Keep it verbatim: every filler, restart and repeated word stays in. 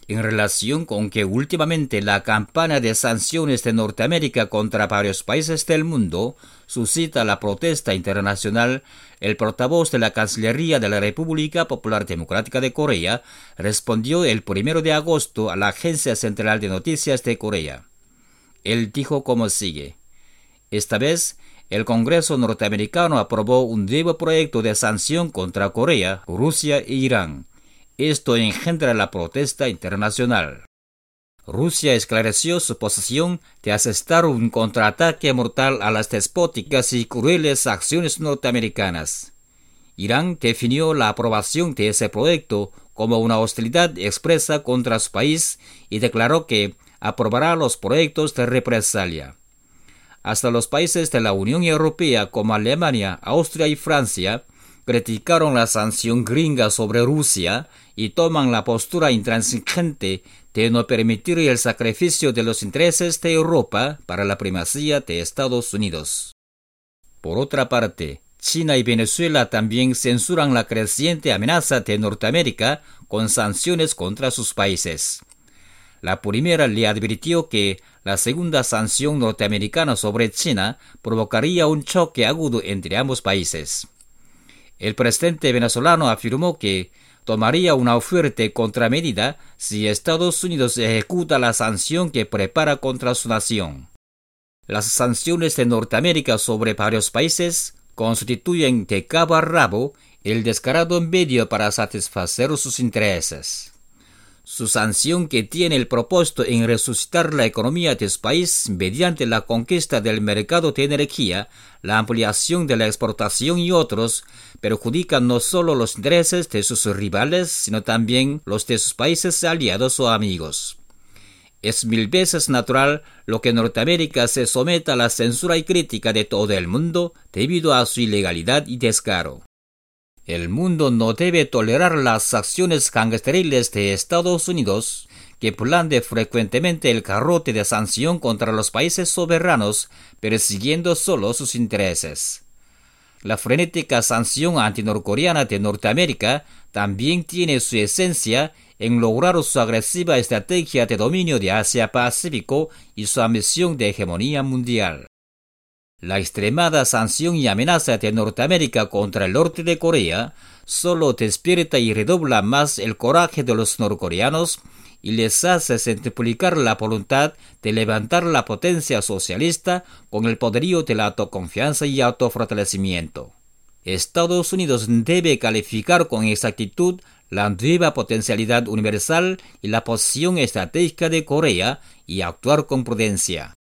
En relación con que últimamente la campaña de sanciones de Norteamérica contra varios países del mundo suscita la protesta internacional, el portavoz de la Cancillería de la República Popular Democrática de Corea respondió el primero de agosto a la Agencia Central de Noticias de Corea. Él dijo como sigue: esta vez, el Congreso norteamericano aprobó un nuevo proyecto de sanción contra Corea, Rusia e Irán. Esto engendra la protesta internacional. Rusia esclareció su posición de asestar un contraataque mortal a las despóticas y crueles acciones norteamericanas. Irán definió la aprobación de ese proyecto como una hostilidad expresa contra su país y declaró que aprobará los proyectos de represalia. Hasta los países de la Unión Europea como Alemania, Austria y Francia criticaron la sanción gringa sobre Rusia y toman la postura intransigente de no permitir el sacrificio de los intereses de Europa para la primacía de Estados Unidos. Por otra parte, China y Venezuela también censuran la creciente amenaza de Norteamérica con sanciones contra sus países. La primera le advirtió que la segunda sanción norteamericana sobre China provocaría un choque agudo entre ambos países. El presidente venezolano afirmó que tomaría una fuerte contramedida si Estados Unidos ejecuta la sanción que prepara contra su nación. Las sanciones de Norteamérica sobre varios países constituyen de cabo a rabo el descarado medio para satisfacer sus intereses. Su sanción, que tiene el propósito en resucitar la economía de su país mediante la conquista del mercado de energía, la ampliación de la exportación y otros, perjudica no solo los intereses de sus rivales, sino también los de sus países aliados o amigos. Es mil veces natural lo que Norteamérica se someta a la censura y crítica de todo el mundo debido a su ilegalidad y descaro. El mundo no debe tolerar las acciones gangsteriles de Estados Unidos, que blande frecuentemente el garrote de sanción contra los países soberanos, persiguiendo solo sus intereses. La frenética sanción antinorcoreana de Norteamérica también tiene su esencia en lograr su agresiva estrategia de dominio de Asia-Pacífico y su ambición de hegemonía mundial. La extremada sanción y amenaza de Norteamérica contra el norte de Corea solo despierta y redobla más el coraje de los norcoreanos y les hace centuplicar la voluntad de levantar la potencia socialista con el poderío de la autoconfianza y autofortalecimiento. Estados Unidos debe calificar con exactitud la nueva potencialidad universal y la posición estratégica de Corea y actuar con prudencia.